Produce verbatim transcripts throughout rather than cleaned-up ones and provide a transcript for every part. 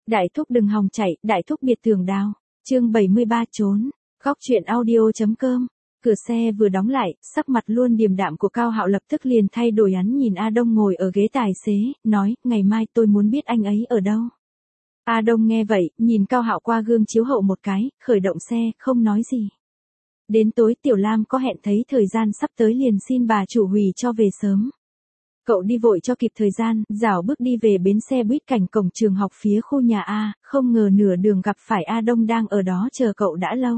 Đại thúc đừng hòng chạy, đại thúc biệt tường đào. Chương bảy mươi ba trốn. Góc truyện audio.com. Cửa xe vừa đóng lại, sắc mặt luôn điềm đạm của Cao Hạo lập tức liền thay đổi, hắn nhìn A Đông ngồi ở ghế tài xế, nói, ngày mai tôi muốn biết anh ấy ở đâu. A Đông nghe vậy, nhìn Cao Hạo qua gương chiếu hậu một cái, khởi động xe, không nói gì. Đến tối Tiểu Lam có hẹn thấy thời gian sắp tới liền xin bà chủ hủy cho về sớm. Cậu đi vội cho kịp thời gian, rảo bước đi về bến xe buýt cạnh cổng trường học phía khu nhà A, không ngờ nửa đường gặp phải A Đông đang ở đó chờ cậu đã lâu.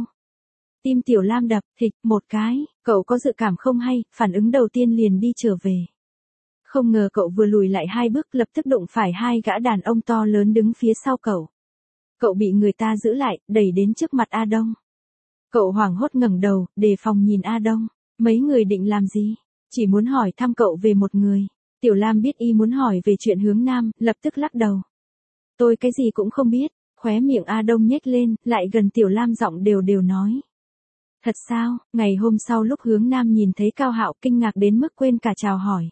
Tim Tiểu Lam đập, thịch, một cái, cậu có dự cảm không hay, phản ứng đầu tiên liền đi trở về. Không ngờ cậu vừa lùi lại hai bước lập tức đụng phải hai gã đàn ông to lớn đứng phía sau cậu. Cậu bị người ta giữ lại, đẩy đến trước mặt A Đông. Cậu hoảng hốt ngẩng đầu, đề phòng nhìn A Đông, mấy người định làm gì? Chỉ muốn hỏi thăm cậu về một người. Tiểu Lam biết y muốn hỏi về chuyện Hướng Nam, lập tức lắc đầu. Tôi cái gì cũng không biết, khóe miệng A Đông nhếch lên, lại gần Tiểu Lam giọng đều đều nói. Thật sao? Ngày hôm sau lúc Hướng Nam nhìn thấy Cao Hạo kinh ngạc đến mức quên cả chào hỏi.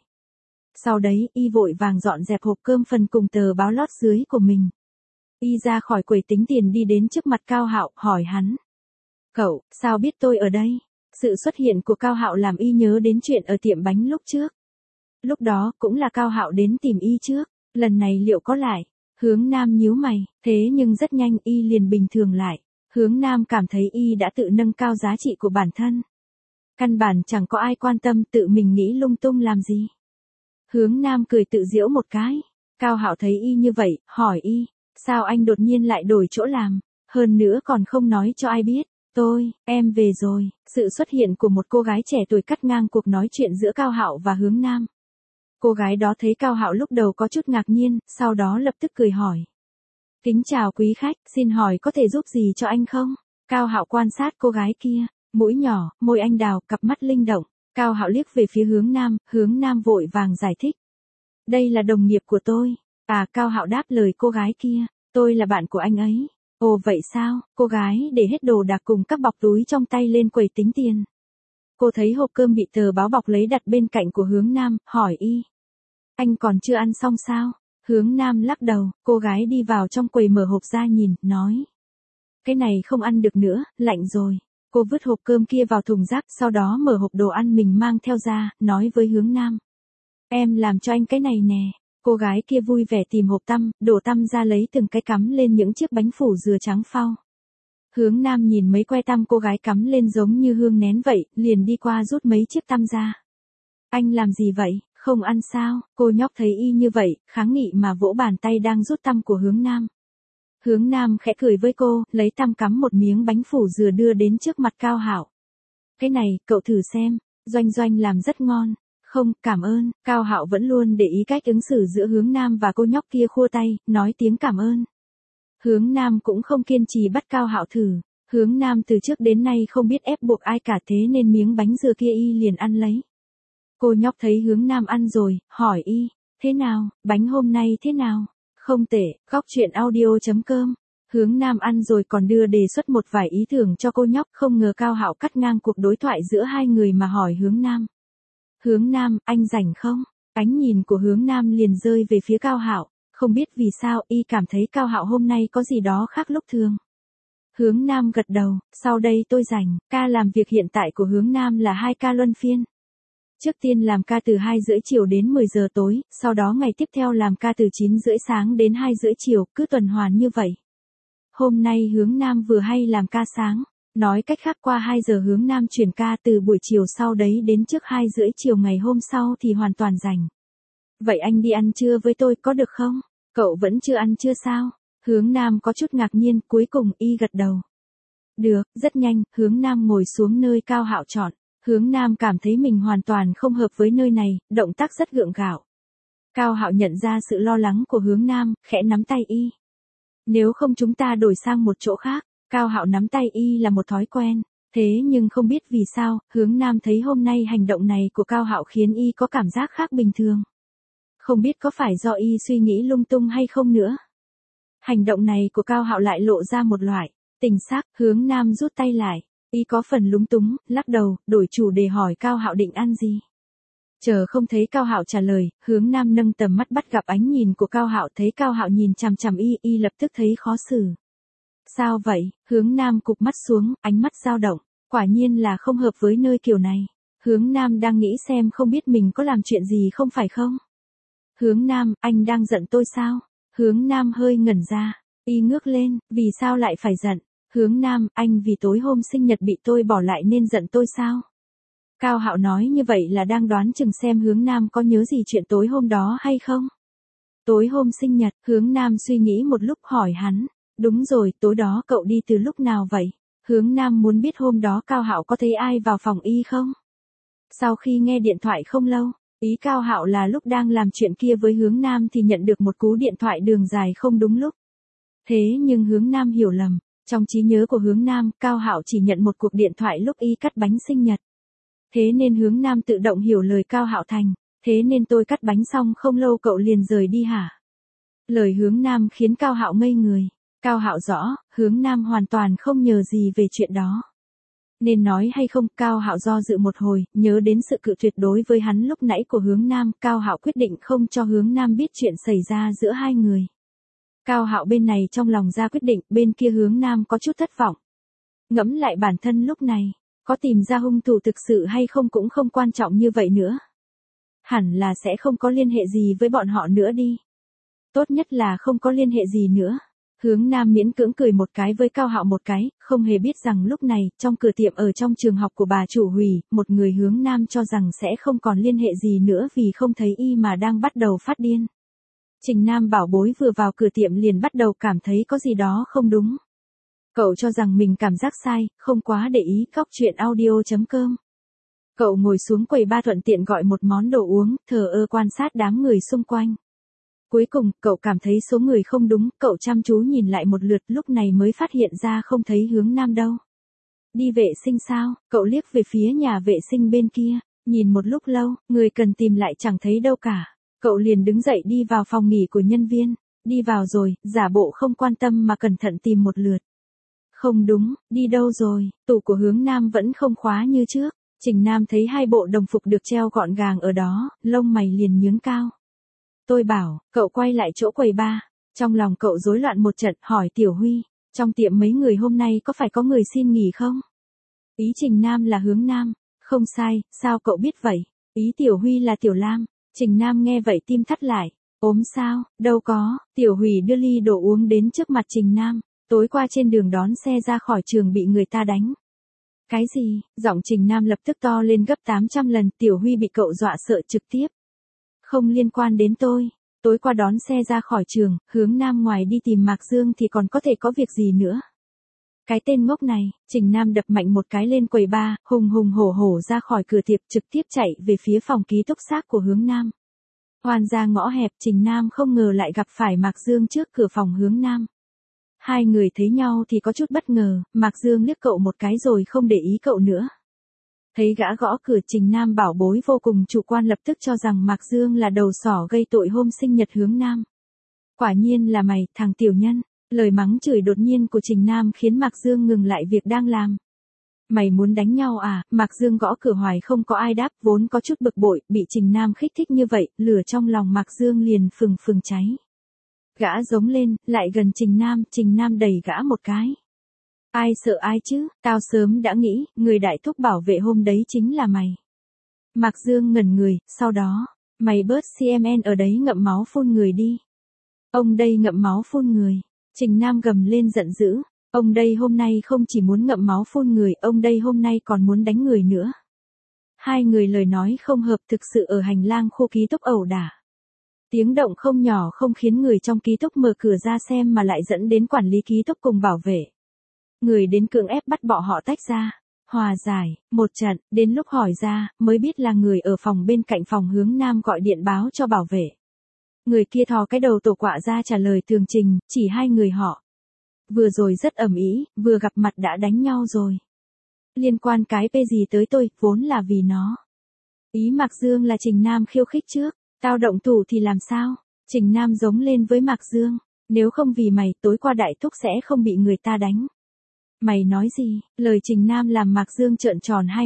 Sau đấy, y vội vàng dọn dẹp hộp cơm phần cùng tờ báo lót dưới của mình. Y ra khỏi quầy tính tiền đi đến trước mặt Cao Hạo, hỏi hắn. Cậu, sao biết tôi ở đây? Sự xuất hiện của Cao Hạo làm y nhớ đến chuyện ở tiệm bánh lúc trước. Lúc đó, cũng là Cao Hạo đến tìm y trước, lần này liệu có lại? Hướng Nam nhíu mày, thế nhưng rất nhanh y liền bình thường lại. Hướng Nam cảm thấy y đã tự nâng cao giá trị của bản thân. Căn bản chẳng có ai quan tâm, tự mình nghĩ lung tung làm gì. Hướng Nam cười tự giễu một cái. Cao Hạo thấy y như vậy, hỏi y, sao anh đột nhiên lại đổi chỗ làm, hơn nữa còn không nói cho ai biết. Tôi, em về rồi. Sự xuất hiện của một cô gái trẻ tuổi cắt ngang cuộc nói chuyện giữa Cao Hạo và Hướng Nam. Cô gái đó thấy Cao Hạo lúc đầu có chút ngạc nhiên, sau đó lập tức cười hỏi. Kính chào quý khách, xin hỏi có thể giúp gì cho anh không? Cao Hạo quan sát cô gái kia, mũi nhỏ, môi anh đào, cặp mắt linh động. Cao Hạo liếc về phía Hướng Nam, Hướng Nam vội vàng giải thích. Đây là đồng nghiệp của tôi. À, Cao Hạo đáp lời cô gái kia, tôi là bạn của anh ấy. Ồ vậy sao? Cô gái để hết đồ đạc cùng các bọc túi trong tay lên quầy tính tiền. Cô thấy hộp cơm bị tờ báo bọc lấy đặt bên cạnh của Hướng Nam, hỏi y. Anh còn chưa ăn xong sao? Hướng Nam lắc đầu, cô gái đi vào trong quầy mở hộp ra nhìn, nói. Cái này không ăn được nữa, lạnh rồi. Cô vứt hộp cơm kia vào thùng rác, sau đó mở hộp đồ ăn mình mang theo ra, nói với Hướng Nam. Em làm cho anh cái này nè. Cô gái kia vui vẻ tìm hộp tăm, đổ tăm ra lấy từng cái cắm lên những chiếc bánh phủ dừa trắng phao. Hướng Nam nhìn mấy que tăm cô gái cắm lên giống như hương nén vậy, liền đi qua rút mấy chiếc tăm ra. Anh làm gì vậy, không ăn sao? Cô nhóc thấy y như vậy, kháng nghị mà vỗ bàn tay đang rút tăm của Hướng Nam. Hướng Nam khẽ cười với cô, lấy tăm cắm một miếng bánh phủ dừa đưa đến trước mặt Cao Hạo. Cái này, cậu thử xem, Doanh Doanh làm rất ngon. Không, cảm ơn. Cao Hạo vẫn luôn để ý cách ứng xử giữa Hướng Nam và cô nhóc kia, khua tay, nói tiếng cảm ơn. Hướng Nam cũng không kiên trì bắt Cao Hạo thử. Hướng Nam từ trước đến nay không biết ép buộc ai cả, thế nên miếng bánh dừa kia y liền ăn lấy. Cô nhóc thấy Hướng Nam ăn rồi, hỏi y, thế nào, bánh hôm nay thế nào? Không tệ, góc truyện audio.com. Hướng Nam ăn rồi còn đưa đề xuất một vài ý tưởng cho cô nhóc, không ngờ Cao Hạo cắt ngang cuộc đối thoại giữa hai người mà hỏi Hướng Nam. Hướng Nam, anh rảnh không? Ánh nhìn của Hướng Nam liền rơi về phía Cao Hạo, không biết vì sao y cảm thấy Cao Hạo hôm nay có gì đó khác lúc thường. Hướng Nam gật đầu, sau đây tôi rảnh. Ca làm việc hiện tại của Hướng Nam là hai ca luân phiên. Trước tiên làm ca từ hai rưỡi chiều đến mười giờ tối, sau đó ngày tiếp theo làm ca từ chín rưỡi sáng đến hai rưỡi chiều, cứ tuần hoàn như vậy. Hôm nay Hướng Nam vừa hay làm ca sáng. Nói cách khác qua hai giờ Hướng Nam chuyển ca từ buổi chiều sau đấy đến trước hai rưỡi chiều ngày hôm sau thì hoàn toàn rảnh. Vậy anh đi ăn trưa với tôi có được không? Cậu vẫn chưa ăn trưa sao? Hướng Nam có chút ngạc nhiên, cuối cùng y gật đầu. Được, rất nhanh, Hướng Nam ngồi xuống nơi Cao Hạo chọn. Hướng Nam cảm thấy mình hoàn toàn không hợp với nơi này, động tác rất gượng gạo. Cao Hạo nhận ra sự lo lắng của Hướng Nam, khẽ nắm tay y. Nếu không chúng ta đổi sang một chỗ khác. Cao Hạo nắm tay y là một thói quen, thế nhưng không biết vì sao, Hướng Nam thấy hôm nay hành động này của Cao Hạo khiến y có cảm giác khác bình thường. Không biết có phải do y suy nghĩ lung tung hay không nữa. Hành động này của Cao Hạo lại lộ ra một loại tình sắc. Hướng Nam rút tay lại, y có phần lúng túng, lắc đầu, đổi chủ đề hỏi Cao Hạo định ăn gì. Chờ không thấy Cao Hạo trả lời, Hướng Nam nâng tầm mắt bắt gặp ánh nhìn của Cao Hạo, thấy Cao Hạo nhìn chằm chằm y, y lập tức thấy khó xử. Sao vậy? Hướng Nam cụp mắt xuống, ánh mắt dao động, quả nhiên là không hợp với nơi kiểu này. Hướng Nam đang nghĩ xem không biết mình có làm chuyện gì không phải không? Hướng Nam, anh đang giận tôi sao? Hướng Nam hơi ngẩn ra, y ngước lên, vì sao lại phải giận? Hướng Nam, anh vì tối hôm sinh nhật bị tôi bỏ lại nên giận tôi sao? Cao Hạo nói như vậy là đang đoán chừng xem Hướng Nam có nhớ gì chuyện tối hôm đó hay không? Tối hôm sinh nhật, Hướng Nam suy nghĩ một lúc hỏi hắn, đúng rồi, tối đó cậu đi từ lúc nào vậy? Hướng Nam muốn biết hôm đó Cao Hạo có thấy ai vào phòng y không? Sau khi nghe điện thoại không lâu, ý Cao Hạo là lúc đang làm chuyện kia với Hướng Nam thì nhận được một cú điện thoại đường dài không đúng lúc. Thế nhưng Hướng Nam hiểu lầm, trong trí nhớ của Hướng Nam, Cao Hạo chỉ nhận một cuộc điện thoại lúc y cắt bánh sinh nhật. Thế nên Hướng Nam tự động hiểu lời Cao Hạo thành, thế nên tôi cắt bánh xong không lâu cậu liền rời đi hả? Lời Hướng Nam khiến Cao Hạo ngây người. Cao Hạo rõ, Hướng Nam hoàn toàn không nhớ gì về chuyện đó. Nên nói hay không, Cao Hạo do dự một hồi, nhớ đến sự cự tuyệt đối với hắn lúc nãy của Hướng Nam, Cao Hạo quyết định không cho Hướng Nam biết chuyện xảy ra giữa hai người. Cao Hạo bên này trong lòng ra quyết định, bên kia Hướng Nam có chút thất vọng. Ngẫm lại bản thân lúc này, có tìm ra hung thủ thực sự hay không cũng không quan trọng như vậy nữa. Hẳn là sẽ không có liên hệ gì với bọn họ nữa đi. Tốt nhất là không có liên hệ gì nữa. Hướng Nam miễn cưỡng cười một cái với Cao Hạo một cái, không hề biết rằng lúc này, trong cửa tiệm ở trong trường học của bà chủ Hủy, một người Hướng Nam cho rằng sẽ không còn liên hệ gì nữa vì không thấy y mà đang bắt đầu phát điên. Trình Nam bảo bối vừa vào cửa tiệm liền bắt đầu cảm thấy có gì đó không đúng. Cậu cho rằng mình cảm giác sai, không quá để ý. Cóc truyện audio chấm com. Cậu ngồi xuống quầy ba thuận tiện gọi một món đồ uống, thờ ơ quan sát đám người xung quanh. Cuối cùng, cậu cảm thấy số người không đúng, cậu chăm chú nhìn lại một lượt lúc này mới phát hiện ra không thấy Hướng Nam đâu. Đi vệ sinh sao? Cậu liếc về phía nhà vệ sinh bên kia, nhìn một lúc lâu, người cần tìm lại chẳng thấy đâu cả. Cậu liền đứng dậy đi vào phòng nghỉ của nhân viên, đi vào rồi, giả bộ không quan tâm mà cẩn thận tìm một lượt. Không đúng, đi đâu rồi? Tủ của Hướng Nam vẫn không khóa như trước. Trình Nam thấy hai bộ đồng phục được treo gọn gàng ở đó, lông mày liền nhướng cao. Tôi bảo, cậu quay lại chỗ quầy ba. Trong lòng cậu rối loạn một trận, hỏi Tiểu Huy, trong tiệm mấy người hôm nay có phải có người xin nghỉ không? Ý Trình Nam là Hướng Nam. Không sai, sao cậu biết vậy? Ý Tiểu Huy là Tiểu Lam. Trình Nam nghe vậy tim thắt lại. Ốm sao? Đâu có. Tiểu Huy đưa ly đồ uống đến trước mặt Trình Nam. Tối qua trên đường đón xe ra khỏi trường bị người ta đánh. Cái gì? Giọng Trình Nam lập tức to lên gấp tám trăm lần. Tiểu Huy bị cậu dọa sợ trực tiếp. Không liên quan đến tôi. Tối qua đón xe ra khỏi trường, Hướng Nam ngoài đi tìm Mạc Dương thì còn có thể có việc gì nữa. Cái tên ngốc này, Trình Nam đập mạnh một cái lên quầy ba, hùng hùng hổ hổ ra khỏi cửa tiệm trực tiếp chạy về phía phòng ký túc xá của Hướng Nam. Hoàn ra ngõ hẹp, Trình Nam không ngờ lại gặp phải Mạc Dương trước cửa phòng Hướng Nam. Hai người thấy nhau thì có chút bất ngờ, Mạc Dương liếc cậu một cái rồi không để ý cậu nữa. Thấy gã gõ cửa, Trình Nam bảo bối vô cùng chủ quan lập tức cho rằng Mạc Dương là đầu sỏ gây tội hôm sinh nhật Hướng Nam. Quả nhiên là mày, thằng tiểu nhân. Lời mắng chửi đột nhiên của Trình Nam khiến Mạc Dương ngừng lại việc đang làm. Mày muốn đánh nhau à? Mạc Dương gõ cửa hoài không có ai đáp, vốn có chút bực bội, bị Trình Nam khích thích như vậy, lửa trong lòng Mạc Dương liền phừng phừng cháy. Gã giống lên, lại gần Trình Nam, Trình Nam đẩy gã một cái. Ai sợ ai chứ, tao sớm đã nghĩ, người đại thúc bảo vệ hôm đấy chính là mày. Mạc Dương ngẩn người, sau đó, mày bớt xê em en ở đấy ngậm máu phun người đi. Ông đây ngậm máu phun người. Trình Nam gầm lên giận dữ. Ông đây hôm nay không chỉ muốn ngậm máu phun người, ông đây hôm nay còn muốn đánh người nữa. Hai người lời nói không hợp thực sự ở hành lang khu ký túc ẩu đả. Tiếng động không nhỏ không khiến người trong ký túc mở cửa ra xem mà lại dẫn đến quản lý ký túc cùng bảo vệ. Người đến cưỡng ép bắt bọn họ tách ra. Hòa giải, một trận, đến lúc hỏi ra, mới biết là người ở phòng bên cạnh phòng Hướng Nam gọi điện báo cho bảo vệ. Người kia thò cái đầu tổ quạ ra trả lời tường trình, chỉ hai người họ. Vừa rồi rất ầm ĩ, vừa gặp mặt đã đánh nhau rồi. Liên quan cái pê gì tới tôi, vốn là vì nó. Ý Mạc Dương là Trình Nam khiêu khích trước, tao động thủ thì làm sao? Trình Nam giống lên với Mạc Dương, nếu không vì mày tối qua đại thúc sẽ không bị người ta đánh. Mày nói gì? Lời Trình Nam làm Mạc Dương trợn tròn hai mắt,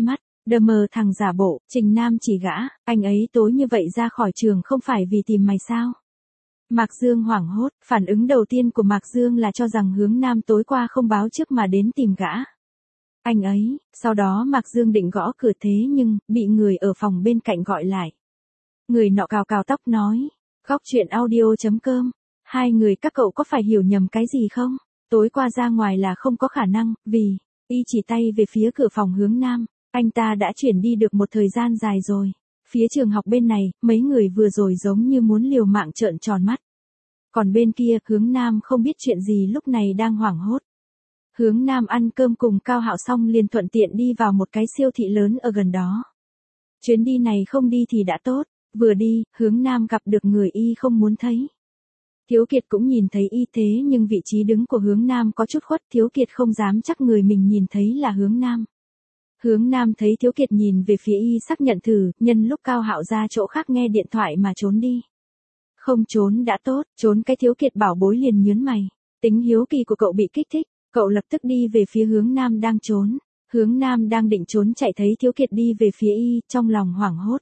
Đờ mờ thằng giả bộ, Trình Nam chỉ gã, anh ấy tối như vậy ra khỏi trường không phải vì tìm mày sao? Mạc Dương hoảng hốt, phản ứng đầu tiên của Mạc Dương là cho rằng Hướng Nam tối qua không báo trước mà đến tìm gã. Anh ấy, sau đó Mạc Dương định gõ cửa thế nhưng, bị người ở phòng bên cạnh gọi lại. Người nọ cào cào tóc nói, góc chuyện audio.com, hai người các cậu có phải hiểu nhầm cái gì không? Tối qua ra ngoài là không có khả năng, vì, y chỉ tay về phía cửa phòng Hướng Nam, anh ta đã chuyển đi được một thời gian dài rồi. Phía trường học bên này, mấy người vừa rồi giống như muốn liều mạng trợn tròn mắt. Còn bên kia, Hướng Nam không biết chuyện gì lúc này đang hoảng hốt. Hướng Nam ăn cơm cùng Cao Hạo xong liền thuận tiện đi vào một cái siêu thị lớn ở gần đó. Chuyến đi này không đi thì đã tốt, vừa đi, Hướng Nam gặp được người y không muốn thấy. Thiếu Kiệt cũng nhìn thấy y thế nhưng vị trí đứng của Hướng Nam có chút khuất, Thiếu Kiệt không dám chắc người mình nhìn thấy là Hướng Nam. Hướng Nam thấy Thiếu Kiệt nhìn về phía y xác nhận thử, nhân lúc Cao Hạo ra chỗ khác nghe điện thoại mà trốn đi. Không trốn đã tốt, trốn cái Thiếu Kiệt bảo bối liền nhớn mày. Tính hiếu kỳ của cậu bị kích thích, cậu lập tức đi về phía Hướng Nam đang trốn. Hướng Nam đang định trốn chạy thấy Thiếu Kiệt đi về phía y, trong lòng hoảng hốt.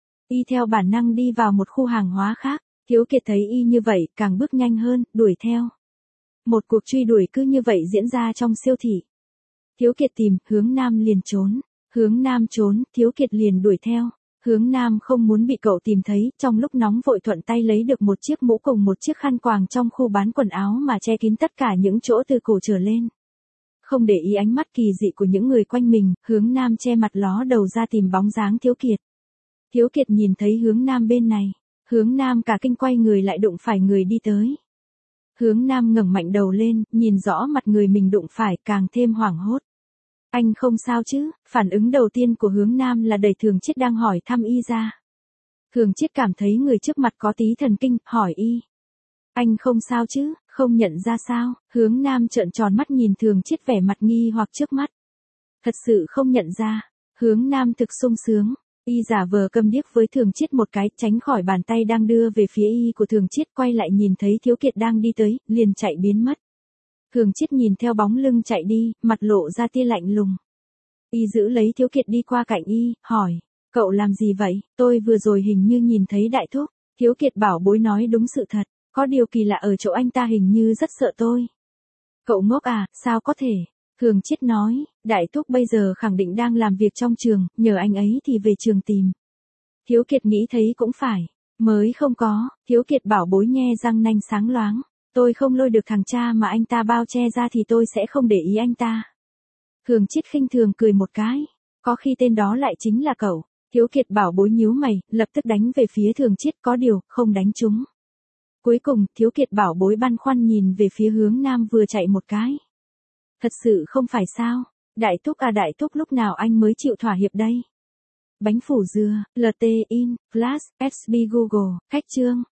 Y theo bản năng đi vào một khu hàng hóa khác, Thiếu Kiệt thấy y như vậy, càng bước nhanh hơn, đuổi theo. Một cuộc truy đuổi cứ như vậy diễn ra trong siêu thị. Thiếu Kiệt tìm, Hướng Nam liền trốn. Hướng Nam trốn, Thiếu Kiệt liền đuổi theo. Hướng Nam không muốn bị cậu tìm thấy, trong lúc nóng vội thuận tay lấy được một chiếc mũ cùng một chiếc khăn quàng trong khu bán quần áo mà che kín tất cả những chỗ từ cổ trở lên. Không để ý ánh mắt kỳ dị của những người quanh mình, Hướng Nam che mặt ló đầu ra tìm bóng dáng Thiếu Kiệt. Thiếu Kiệt nhìn thấy Hướng Nam bên này. Hướng Nam cả kinh quay người lại đụng phải người đi tới. Hướng Nam ngẩng mạnh đầu lên, nhìn rõ mặt người mình đụng phải, càng thêm hoảng hốt. Anh không sao chứ? Phản ứng đầu tiên của Hướng Nam là đẩy Thường Chiết đang hỏi thăm y ra. Thường Chiết cảm thấy người trước mặt có tí thần kinh, hỏi y. Anh không sao chứ? Không nhận ra sao? Hướng Nam trợn tròn mắt nhìn Thường Chiết vẻ mặt nghi hoặc trước mắt. Thật sự không nhận ra. Hướng Nam thực sung sướng. Y giả vờ câm điếc với Thường Chiết một cái, tránh khỏi bàn tay đang đưa về phía y của Thường Chiết, quay lại nhìn thấy Thiếu Kiệt đang đi tới, liền chạy biến mất. Thường Chiết nhìn theo bóng lưng chạy đi, mặt lộ ra tia lạnh lùng. Y giữ lấy Thiếu Kiệt đi qua cạnh y, hỏi, cậu làm gì vậy? Tôi vừa rồi hình như nhìn thấy đại thúc. Thiếu Kiệt bảo bối nói đúng sự thật, có điều kỳ lạ ở chỗ anh ta hình như rất sợ tôi. Cậu ngốc à, sao có thể? Thường Chiết nói, đại thúc bây giờ khẳng định đang làm việc trong trường, nhờ anh ấy thì về trường tìm. Thiếu Kiệt nghĩ thấy cũng phải, mới không có, Thiếu Kiệt bảo bối nhe răng nanh sáng loáng. Tôi không lôi được thằng cha mà anh ta bao che ra thì tôi sẽ không để ý anh ta. Thường Chiết khinh thường cười một cái, có khi tên đó lại chính là cậu. Thiếu Kiệt bảo bối nhíu mày, lập tức đánh về phía Thường Chiết, có điều, không đánh trúng. Cuối cùng, Thiếu Kiệt bảo bối băn khoăn nhìn về phía Hướng Nam vừa chạy một cái. Thật sự không phải sao? Đại thúc à đại thúc lúc nào anh mới chịu thỏa hiệp đây? Bánh phủ dừa, lờ tê in, Flash, ét bê Google, khách chương.